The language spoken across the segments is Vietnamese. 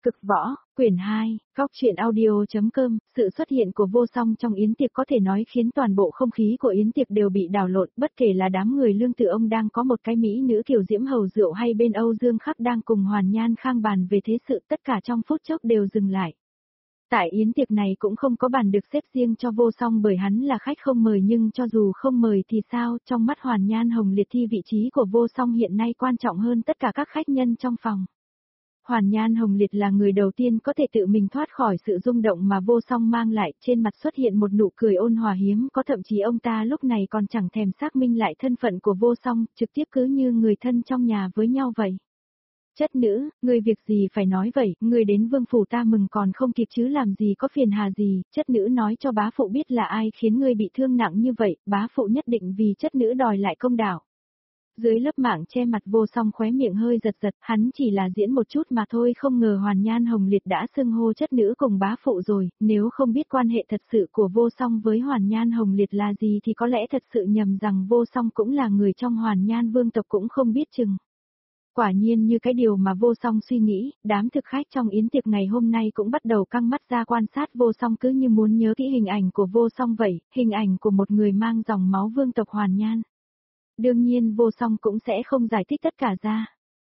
Cực võ, quyển 2, góc truyện audio.com, sự xuất hiện của Vô Song trong yến tiệc có thể nói khiến toàn bộ không khí của yến tiệc đều bị đảo lộn, bất kể là đám người Lương Tự Ông đang có một cái mỹ nữ kiểu diễm hầu rượu hay bên Âu Dương Khắc đang cùng Hoàn Nhan Khang bàn về thế sự, tất cả trong phút chốc đều dừng lại. Tại yến tiệc này cũng không có bàn được xếp riêng cho Vô Song bởi hắn là khách không mời, nhưng cho dù không mời thì sao, trong mắt Hoàn Nhan Hồng Liệt thì vị trí của Vô Song hiện nay quan trọng hơn tất cả các khách nhân trong phòng. Hoàn Nhan Hồng Liệt là người đầu tiên có thể tự mình thoát khỏi sự rung động mà Vô Song mang lại, trên mặt xuất hiện một nụ cười ôn hòa hiếm có, thậm chí ông ta lúc này còn chẳng thèm xác minh lại thân phận của Vô Song, trực tiếp cứ như người thân trong nhà với nhau vậy. Chất nữ, ngươi việc gì phải nói vậy, ngươi đến vương phủ ta mừng còn không kịp chứ làm gì có phiền hà gì, chất nữ nói cho bá phụ biết là ai khiến ngươi bị thương nặng như vậy, bá phụ nhất định vì chất nữ đòi lại công đạo. Dưới lớp mạng che mặt Vô Song khóe miệng hơi giật giật, hắn chỉ là diễn một chút mà thôi, không ngờ Hoàn Nhan Hồng Liệt đã xưng hô chất nữ cùng bá phụ rồi, nếu không biết quan hệ thật sự của Vô Song với Hoàn Nhan Hồng Liệt là gì thì có lẽ thật sự nhầm rằng Vô Song cũng là người trong Hoàn Nhan vương tộc cũng không biết chừng. Quả nhiên như cái điều mà Vô Song suy nghĩ, đám thực khách trong yến tiệc ngày hôm nay cũng bắt đầu căng mắt ra quan sát Vô Song, cứ như muốn nhớ kỹ hình ảnh của Vô Song vậy, hình ảnh của một người mang dòng máu vương tộc Hoàn Nhan. Đương nhiên Vô Song cũng sẽ không giải thích tất cả ra.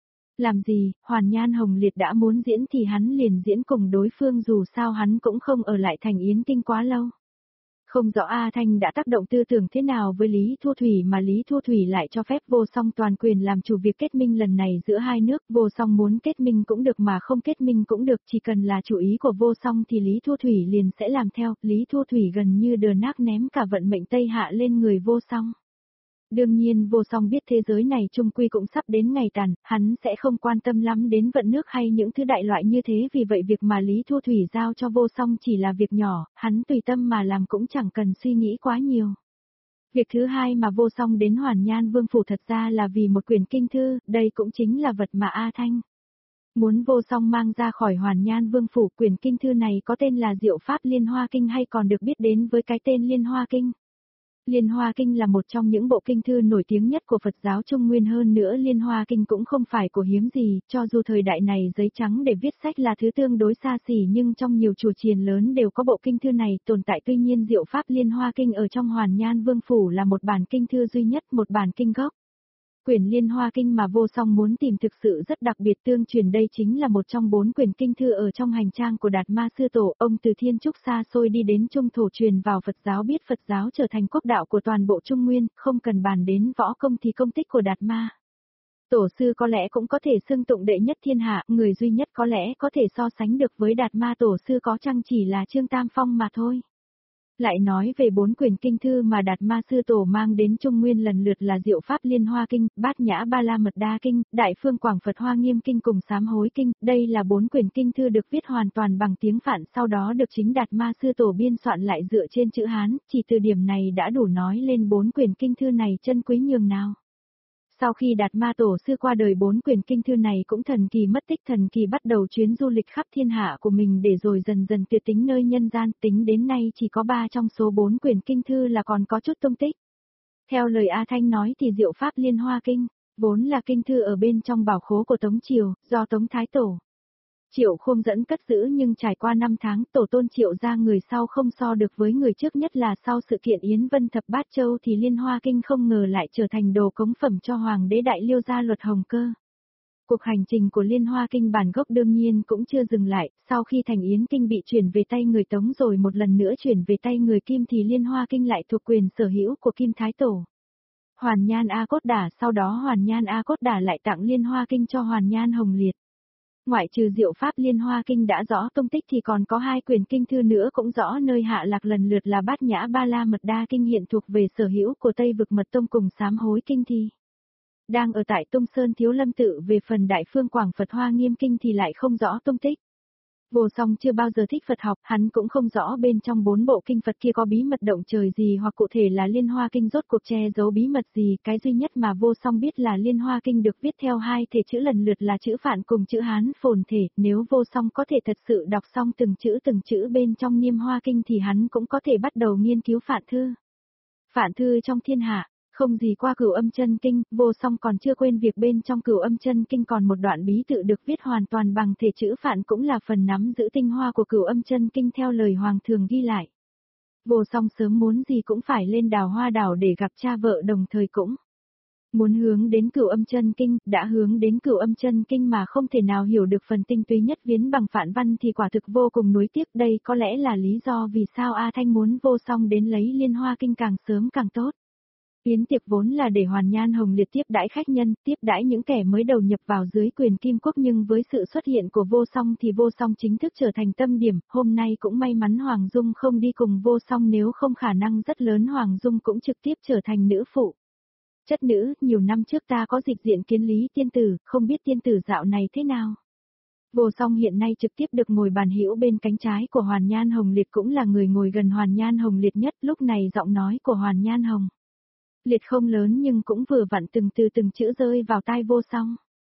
Làm gì, Hoàn Nhan Hồng Liệt đã muốn diễn thì hắn liền diễn cùng đối phương, dù sao hắn cũng không ở lại thành Yến Kinh quá lâu. Không rõ A Thanh đã tác động tư tưởng thế nào với Lý Thu Thủy mà Lý Thu Thủy lại cho phép Vô Song toàn quyền làm chủ việc kết minh lần này giữa hai nước. Vô Song muốn kết minh cũng được mà không kết minh cũng được, chỉ cần là chủ ý của Vô Song thì Lý Thu Thủy liền sẽ làm theo. Lý Thu Thủy gần như đờ nác ném cả vận mệnh Tây Hạ lên người Vô Song. Đương nhiên Vô Song biết thế giới này chung quy cũng sắp đến ngày tàn, hắn sẽ không quan tâm lắm đến vận nước hay những thứ đại loại như thế, vì vậy việc mà Lý Thu Thủy giao cho Vô Song chỉ là việc nhỏ, hắn tùy tâm mà làm cũng chẳng cần suy nghĩ quá nhiều. Việc thứ hai mà Vô Song đến Hoàn Nhan Vương phủ thật ra là vì một quyển kinh thư, đây cũng chính là vật mà A Thanh muốn Vô Song mang ra khỏi Hoàn Nhan Vương phủ. Quyển kinh thư này có tên là Diệu Pháp Liên Hoa Kinh, hay còn được biết đến với cái tên Liên Hoa Kinh. Liên Hoa Kinh là một trong những bộ kinh thư nổi tiếng nhất của Phật giáo Trung Nguyên, hơn nữa Liên Hoa Kinh cũng không phải của hiếm gì, cho dù thời đại này giấy trắng để viết sách là thứ tương đối xa xỉ, nhưng trong nhiều chùa chiền lớn đều có bộ kinh thư này tồn tại. Tuy nhiên Diệu Pháp Liên Hoa Kinh ở trong Hoàn Nhan Vương phủ là một bản kinh thư duy nhất, một bản kinh gốc. Quyển Liên Hoa Kinh mà Vô Song muốn tìm thực sự rất đặc biệt, tương truyền đây chính là một trong 4 quyển kinh thư ở trong hành trang của Đạt Ma Sư Tổ. Ông từ thiên trúc xa xôi đi đến Trung thổ truyền vào Phật giáo, biết Phật giáo trở thành quốc đạo của toàn bộ Trung Nguyên, không cần bàn đến võ công thì công tích của Đạt Ma Tổ sư có lẽ cũng có thể xưng tụng đệ nhất thiên hạ, người duy nhất có lẽ có thể so sánh được với Đạt Ma Tổ sư có chăng chỉ là Trương Tam Phong mà thôi. Lại nói về 4 quyển kinh thư mà Đạt Ma Sư Tổ mang đến Trung Nguyên lần lượt là Diệu Pháp Liên Hoa Kinh, Bát Nhã Ba La Mật Đa Kinh, Đại Phương Quảng Phật Hoa Nghiêm Kinh cùng Sám Hối Kinh. Đây là 4 quyển kinh thư được viết hoàn toàn bằng tiếng Phạn, sau đó được chính Đạt Ma Sư Tổ biên soạn lại dựa trên chữ Hán, chỉ từ điểm này đã đủ nói lên 4 quyển kinh thư này chân quý nhường nào. Sau khi Đạt Ma Tổ sư qua đời, 4 quyển kinh thư này cũng thần kỳ mất tích, thần kỳ bắt đầu chuyến du lịch khắp thiên hạ của mình để rồi dần dần tuyệt tính nơi nhân gian, tính đến nay chỉ có 3 trong số 4 quyển kinh thư là còn có chút tung tích. Theo lời A Thanh nói thì Diệu Pháp Liên Hoa Kinh vốn là kinh thư ở bên trong bảo khố của Tống Triều, do Tống Thái Tổ Triệu Khôn dẫn cất giữ, nhưng trải qua 5 tháng, tổ tôn Triệu ra người sau không so được với người trước, nhất là sau sự kiện Yến Vân Thập Bát Châu thì Liên Hoa Kinh không ngờ lại trở thành đồ cống phẩm cho Hoàng đế Đại Liêu gia Luật Hồng Cơ. Cuộc hành trình của Liên Hoa Kinh bản gốc đương nhiên cũng chưa dừng lại, sau khi thành Yến Kinh bị chuyển về tay người Tống rồi một lần nữa chuyển về tay người Kim thì Liên Hoa Kinh lại thuộc quyền sở hữu của Kim Thái Tổ Hoàn Nhan A Cốt Đả, sau đó Hoàn Nhan A Cốt Đả lại tặng Liên Hoa Kinh cho Hoàn Nhan Hồng Liệt. Ngoại trừ Diệu Pháp Liên Hoa Kinh đã rõ tung tích thì còn có 2 quyển kinh thư nữa cũng rõ nơi hạ lạc, lần lượt là Bát Nhã Ba La Mật Đa Kinh hiện thuộc về sở hữu của Tây Vực Mật Tông cùng Sám Hối Kinh thì đang ở tại Tung Sơn Thiếu Lâm Tự. Về phần Đại Phương Quảng Phật Hoa Nghiêm Kinh thì lại không rõ tung tích. Vô Song chưa bao giờ thích Phật học, hắn cũng không rõ bên trong 4 bộ kinh Phật kia có bí mật động trời gì, hoặc cụ thể là Liên Hoa Kinh rốt cuộc che giấu bí mật gì. Cái duy nhất mà Vô Song biết là Liên Hoa Kinh được viết theo 2 thể chữ, lần lượt là chữ Phạn cùng chữ Hán phồn thể. Nếu Vô Song có thể thật sự đọc xong từng chữ bên trong Niêm Hoa Kinh thì hắn cũng có thể bắt đầu nghiên cứu Phạn thư. Phạn thư trong thiên hạ, Không gì qua Cửu Âm Chân Kinh, Vô Song còn chưa quên việc bên trong Cửu Âm Chân Kinh còn một đoạn bí tự được viết hoàn toàn bằng thể chữ phạn cũng là phần nắm giữ tinh hoa của Cửu Âm Chân Kinh theo lời hoàng thường ghi lại. Vô Song sớm muốn gì cũng phải lên Đào Hoa đảo để gặp cha vợ, đồng thời cũng muốn hướng đến Cửu Âm Chân Kinh, đã hướng đến Cửu Âm Chân Kinh mà không thể nào hiểu được phần tinh túy nhất viễn bằng phạn văn thì quả thực vô cùng nuối tiếc. Đây có lẽ là lý do vì sao A Thanh muốn Vô Song đến lấy Liên Hoa Kinh càng sớm càng tốt. Yến tiệc vốn là để Hoàn Nhan Hồng Liệt tiếp đãi khách nhân, tiếp đãi những kẻ mới đầu nhập vào dưới quyền Kim Quốc, nhưng với sự xuất hiện của Vô Song thì Vô Song chính thức trở thành tâm điểm. Hôm nay cũng may mắn Hoàng Dung không đi cùng Vô Song, nếu không khả năng rất lớn Hoàng Dung cũng trực tiếp trở thành nữ phụ. Chất nữ, nhiều năm trước ta có dịp diện kiến Lý tiên tử, không biết tiên tử dạo này thế nào. Vô Song hiện nay trực tiếp được ngồi bàn hữu bên cánh trái của Hoàn Nhan Hồng Liệt, cũng là người ngồi gần Hoàn Nhan Hồng Liệt nhất. Lúc này giọng nói của Hoàn Nhan Hồng Liệt không lớn nhưng cũng vừa vặn từng chữ rơi vào tai Vô Song.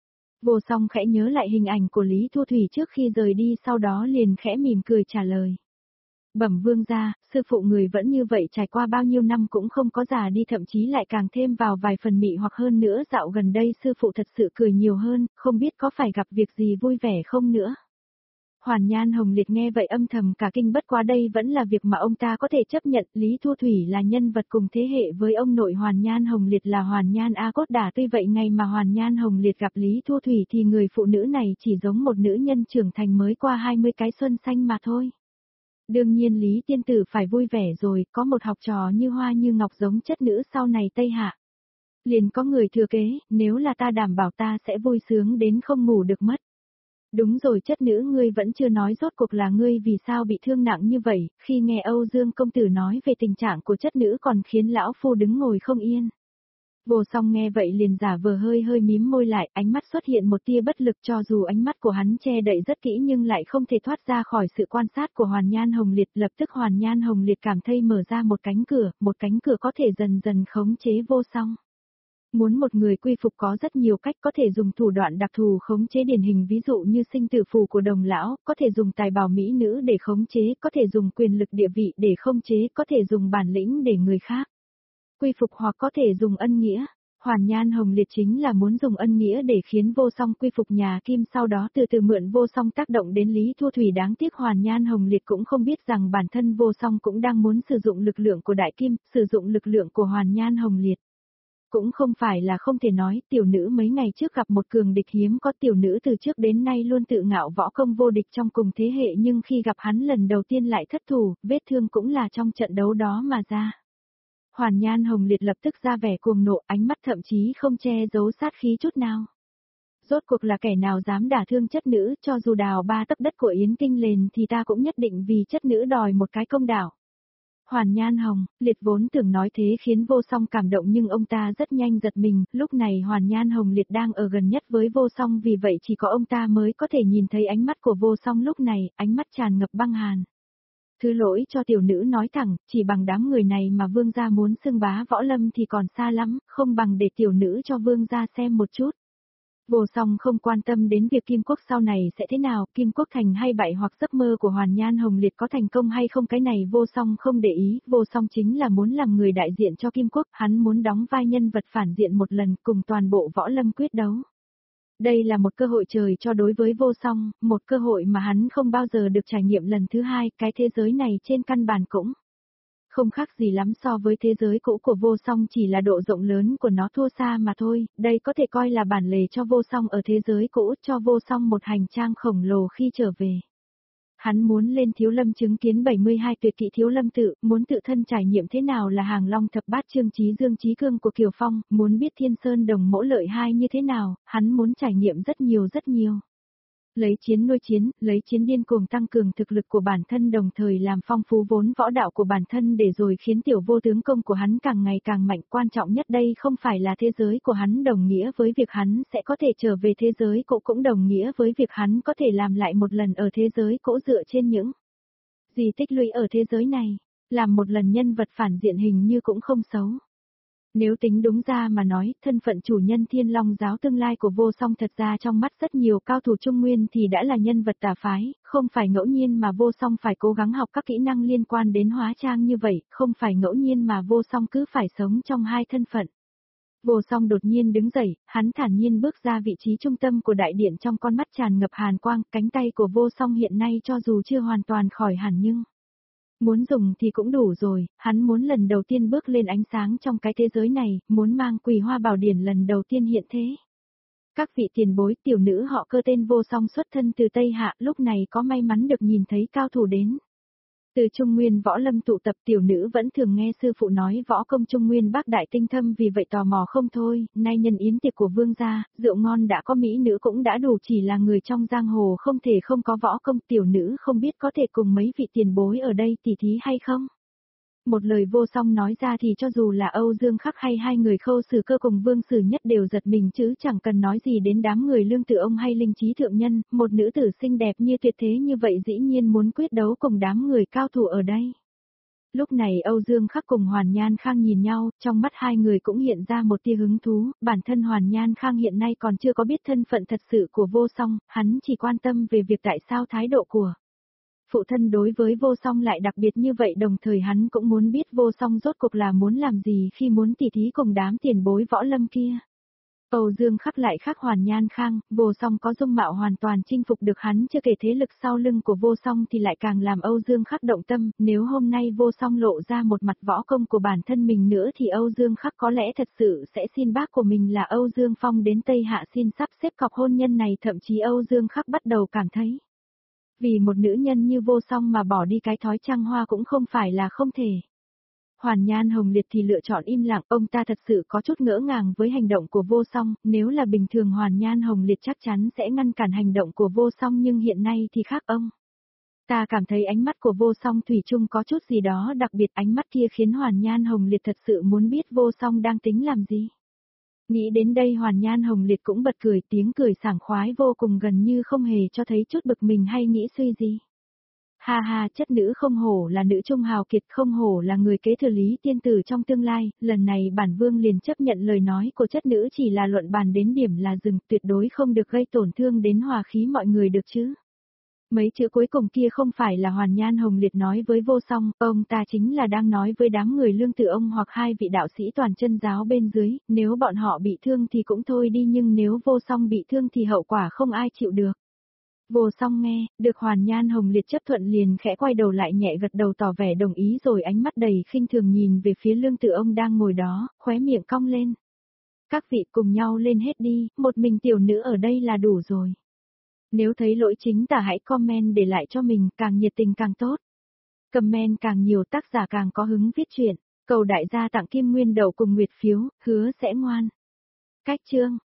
Vô Song khẽ nhớ lại hình ảnh của Lý Thu Thủy trước khi rời đi, sau đó liền khẽ mỉm cười trả lời. Bẩm vương gia, sư phụ người vẫn như vậy, trải qua bao nhiêu năm cũng không có già đi, thậm chí lại càng thêm vào vài phần mị hoặc hơn nữa. Dạo gần đây sư phụ thật sự cười nhiều hơn, không biết có phải gặp việc gì vui vẻ không nữa. Hoàn Nhan Hồng Liệt nghe vậy âm thầm cả kinh, bất quá đây vẫn là việc mà ông ta có thể chấp nhận. Lý Thu Thủy là nhân vật cùng thế hệ với ông nội Hoàn Nhan Hồng Liệt là Hoàn Nhan A Cốt Đả, tuy vậy ngày mà Hoàn Nhan Hồng Liệt gặp Lý Thu Thủy thì người phụ nữ này chỉ giống một nữ nhân trưởng thành mới qua 20 cái xuân xanh mà thôi. Đương nhiên Lý tiên tử phải vui vẻ rồi, có một học trò như hoa như ngọc giống chất nữ sau này Tây Hạ. Liền có người thừa kế, nếu là ta đảm bảo ta sẽ vui sướng đến không ngủ được mất. Đúng rồi chất nữ, ngươi vẫn chưa nói rốt cuộc là ngươi vì sao bị thương nặng như vậy. Khi nghe Âu Dương công tử nói về tình trạng của chất nữ còn khiến lão phu đứng ngồi không yên. Vô Song nghe vậy liền giả vờ hơi mím môi lại, ánh mắt xuất hiện một tia bất lực, cho dù ánh mắt của hắn che đậy rất kỹ nhưng lại không thể thoát ra khỏi sự quan sát của Hoàn Nhan Hồng Liệt. Lập tức Hoàn Nhan Hồng Liệt cảm thấy mở ra một cánh cửa có thể dần dần khống chế Vô Song. Muốn một người quy phục có rất nhiều cách, có thể dùng thủ đoạn đặc thù khống chế điển hình ví dụ như sinh tử phù của Đồng lão, có thể dùng tài bảo mỹ nữ để khống chế, có thể dùng quyền lực địa vị để khống chế, có thể dùng bản lĩnh để người khác quy phục, hoặc có thể dùng ân nghĩa. Hoàn Nhan Hồng Liệt chính là muốn dùng ân nghĩa để khiến Vô Song quy phục nhà Kim, sau đó từ từ mượn Vô Song tác động đến Lý Thu Thủy. Đáng tiếc Hoàn Nhan Hồng Liệt cũng không biết rằng bản thân Vô Song cũng đang muốn sử dụng lực lượng của Đại Kim, sử dụng lực lượng của Hoàn Nhan Hồng Liệt. Cũng không phải là không thể nói, tiểu nữ mấy ngày trước gặp một cường địch hiếm có, tiểu nữ từ trước đến nay luôn tự ngạo võ công vô địch trong cùng thế hệ, nhưng khi gặp hắn lần đầu tiên lại thất thủ, vết thương cũng là trong trận đấu đó mà ra. Hoàn Nhan Hồng Liệt lập tức ra vẻ cuồng nộ, ánh mắt thậm chí không che giấu sát khí chút nào. Rốt cuộc là kẻ nào dám đả thương chất nữ, cho dù đào 3 tấc đất của Yến Kinh lên thì ta cũng nhất định vì chất nữ đòi một cái công đạo. Hoàn Nhan Hồng Liệt vốn tưởng nói thế khiến Vô Song cảm động, nhưng ông ta rất nhanh giật mình. Lúc này Hoàn Nhan Hồng Liệt đang ở gần nhất với Vô Song, vì vậy chỉ có ông ta mới có thể nhìn thấy ánh mắt của Vô Song lúc này, ánh mắt tràn ngập băng hàn. Thứ lỗi cho tiểu nữ nói thẳng, chỉ bằng đám người này mà vương gia muốn xưng bá võ lâm thì còn xa lắm, không bằng để tiểu nữ cho vương gia xem một chút. Vô Song không quan tâm đến việc Kim Quốc sau này sẽ thế nào, Kim Quốc thành hay bại hoặc giấc mơ của Hoàn Nhan Hồng Liệt có thành công hay không, cái này Vô Song không để ý. Vô Song chính là muốn làm người đại diện cho Kim Quốc, hắn muốn đóng vai nhân vật phản diện một lần cùng toàn bộ võ lâm quyết đấu. Đây là một cơ hội trời cho đối với Vô Song, một cơ hội mà hắn không bao giờ được trải nghiệm lần thứ hai. Cái thế giới này trên căn bản cũng không khác gì lắm so với thế giới cũ của Vô Song, chỉ là độ rộng lớn của nó thua xa mà thôi. Đây có thể coi là bản lề cho Vô Song ở thế giới cũ, cho Vô Song một hành trang khổng lồ khi trở về. Hắn muốn lên Thiếu Lâm chứng kiến 72 tuyệt kỹ Thiếu Lâm tự, muốn tự thân trải nghiệm thế nào là Hàng Long thập bát Trương Chí Dương Chí Cương của Kiều Phong, muốn biết Thiên Sơn Đồng Mỗ Lợi Hai như thế nào, hắn muốn trải nghiệm rất nhiều. Lấy chiến nuôi chiến, lấy chiến điên cuồng tăng cường thực lực của bản thân, đồng thời làm phong phú vốn võ đạo của bản thân để rồi khiến tiểu vô tướng công của hắn càng ngày càng mạnh. Quan trọng nhất đây không phải là thế giới của hắn đồng nghĩa với việc hắn sẽ có thể trở về thế giới cũ, cũng đồng nghĩa với việc hắn có thể làm lại một lần ở thế giới cũ dựa trên những gì tích lũy ở thế giới này. Làm một lần nhân vật phản diện hình như cũng không xấu. Nếu tính đúng ra mà nói, thân phận chủ nhân Thiên Long giáo tương lai của Vô Song thật ra trong mắt rất nhiều cao thủ Trung Nguyên thì đã là nhân vật tà phái, không phải ngẫu nhiên mà Vô Song phải cố gắng học các kỹ năng liên quan đến hóa trang như vậy, không phải ngẫu nhiên mà Vô Song cứ phải sống trong hai thân phận. Vô Song đột nhiên đứng dậy, hắn thản nhiên bước ra vị trí trung tâm của đại điện, trong con mắt tràn ngập hàn quang, cánh tay của Vô Song hiện nay cho dù chưa hoàn toàn khỏi hẳn nhưng muốn dùng thì cũng đủ rồi, hắn muốn lần đầu tiên bước lên ánh sáng trong cái thế giới này, muốn mang Quỳ Hoa Bảo Điển lần đầu tiên hiện thế. Các vị tiền bối, tiểu nữ họ Cơ tên Vô Song xuất thân từ Tây Hạ, lúc này có may mắn được nhìn thấy cao thủ đến. Từ Trung Nguyên võ lâm tụ tập, tiểu nữ vẫn thường nghe sư phụ nói võ công Trung Nguyên bác đại tinh thâm, vì vậy tò mò không thôi, nay nhân yến tiệc của vương gia, rượu ngon đã có, mỹ nữ cũng đã đủ, chỉ là người trong giang hồ không thể không có võ công, tiểu nữ không biết có thể cùng mấy vị tiền bối ở đây tỉ thí hay không. Một lời Vô Song nói ra thì cho dù là Âu Dương Khắc hay hai người Khâu Sử Cơ cùng Vương Sử Nhất đều giật mình, chứ chẳng cần nói gì đến đám người Lương Tự Ông hay Linh Trí Thượng Nhân, một nữ tử xinh đẹp như tuyệt thế như vậy dĩ nhiên muốn quyết đấu cùng đám người cao thủ ở đây. Lúc này Âu Dương Khắc cùng Hoàn Nhan Khang nhìn nhau, trong mắt hai người cũng hiện ra một tia hứng thú, bản thân Hoàn Nhan Khang hiện nay còn chưa có biết thân phận thật sự của Vô Song, hắn chỉ quan tâm về việc tại sao thái độ của phụ thân đối với Vô Song lại đặc biệt như vậy, đồng thời hắn cũng muốn biết Vô Song rốt cuộc là muốn làm gì khi muốn tỉ thí cùng đám tiền bối võ lâm kia. Âu Dương Khắc lại khác Hoàn Nhan Khang, Vô Song có dung mạo hoàn toàn chinh phục được hắn, chưa kể thế lực sau lưng của Vô Song thì lại càng làm Âu Dương Khắc động tâm, nếu hôm nay Vô Song lộ ra một mặt võ công của bản thân mình nữa thì Âu Dương Khắc có lẽ thật sự sẽ xin bác của mình là Âu Dương Phong đến Tây Hạ xin sắp xếp cọc hôn nhân này, thậm chí Âu Dương Khắc bắt đầu cảm thấy vì một nữ nhân như Vô Song mà bỏ đi cái thói trăng hoa cũng không phải là không thể. Hoàn Nhan Hồng Liệt thì lựa chọn im lặng, ông ta thật sự có chút ngỡ ngàng với hành động của Vô Song, nếu là bình thường Hoàn Nhan Hồng Liệt chắc chắn sẽ ngăn cản hành động của Vô Song, nhưng hiện nay thì khác ông. Ta cảm thấy ánh mắt của Vô Song thủy chung có chút gì đó đặc biệt, ánh mắt kia khiến Hoàn Nhan Hồng Liệt thật sự muốn biết Vô Song đang tính làm gì. Nghĩ đến đây Hoàn Nhan Hồng Liệt cũng bật cười, tiếng cười sảng khoái vô cùng, gần như không hề cho thấy chút bực mình hay nghĩ suy gì. Ha ha, chất nữ không hổ là nữ trung hào kiệt, không hổ là người kế thừa Lý tiên tử trong tương lai, lần này bản vương liền chấp nhận lời nói của chất nữ, chỉ là luận bàn đến điểm là dừng, tuyệt đối không được gây tổn thương đến hòa khí mọi người được chứ. Mấy chữ cuối cùng kia không phải là Hoàn Nhan Hồng Liệt nói với Vô Song, ông ta chính là đang nói với đám người Lương Tự Ông hoặc hai vị đạo sĩ toàn chân giáo bên dưới, nếu bọn họ bị thương thì cũng thôi đi, nhưng nếu Vô Song bị thương thì hậu quả không ai chịu được. Vô Song nghe, được Hoàn Nhan Hồng Liệt chấp thuận liền khẽ quay đầu lại nhẹ gật đầu tỏ vẻ đồng ý, rồi ánh mắt đầy khinh thường nhìn về phía Lương Tự Ông đang ngồi đó, khóe miệng cong lên. Các vị cùng nhau lên hết đi, một mình tiểu nữ ở đây là đủ rồi. Nếu thấy lỗi chính tả hãy comment để lại cho mình, càng nhiệt tình càng tốt. Comment càng nhiều tác giả càng có hứng viết truyện, cầu đại gia tặng kim nguyên đậu cùng nguyệt phiếu, hứa sẽ ngoan. Cách chương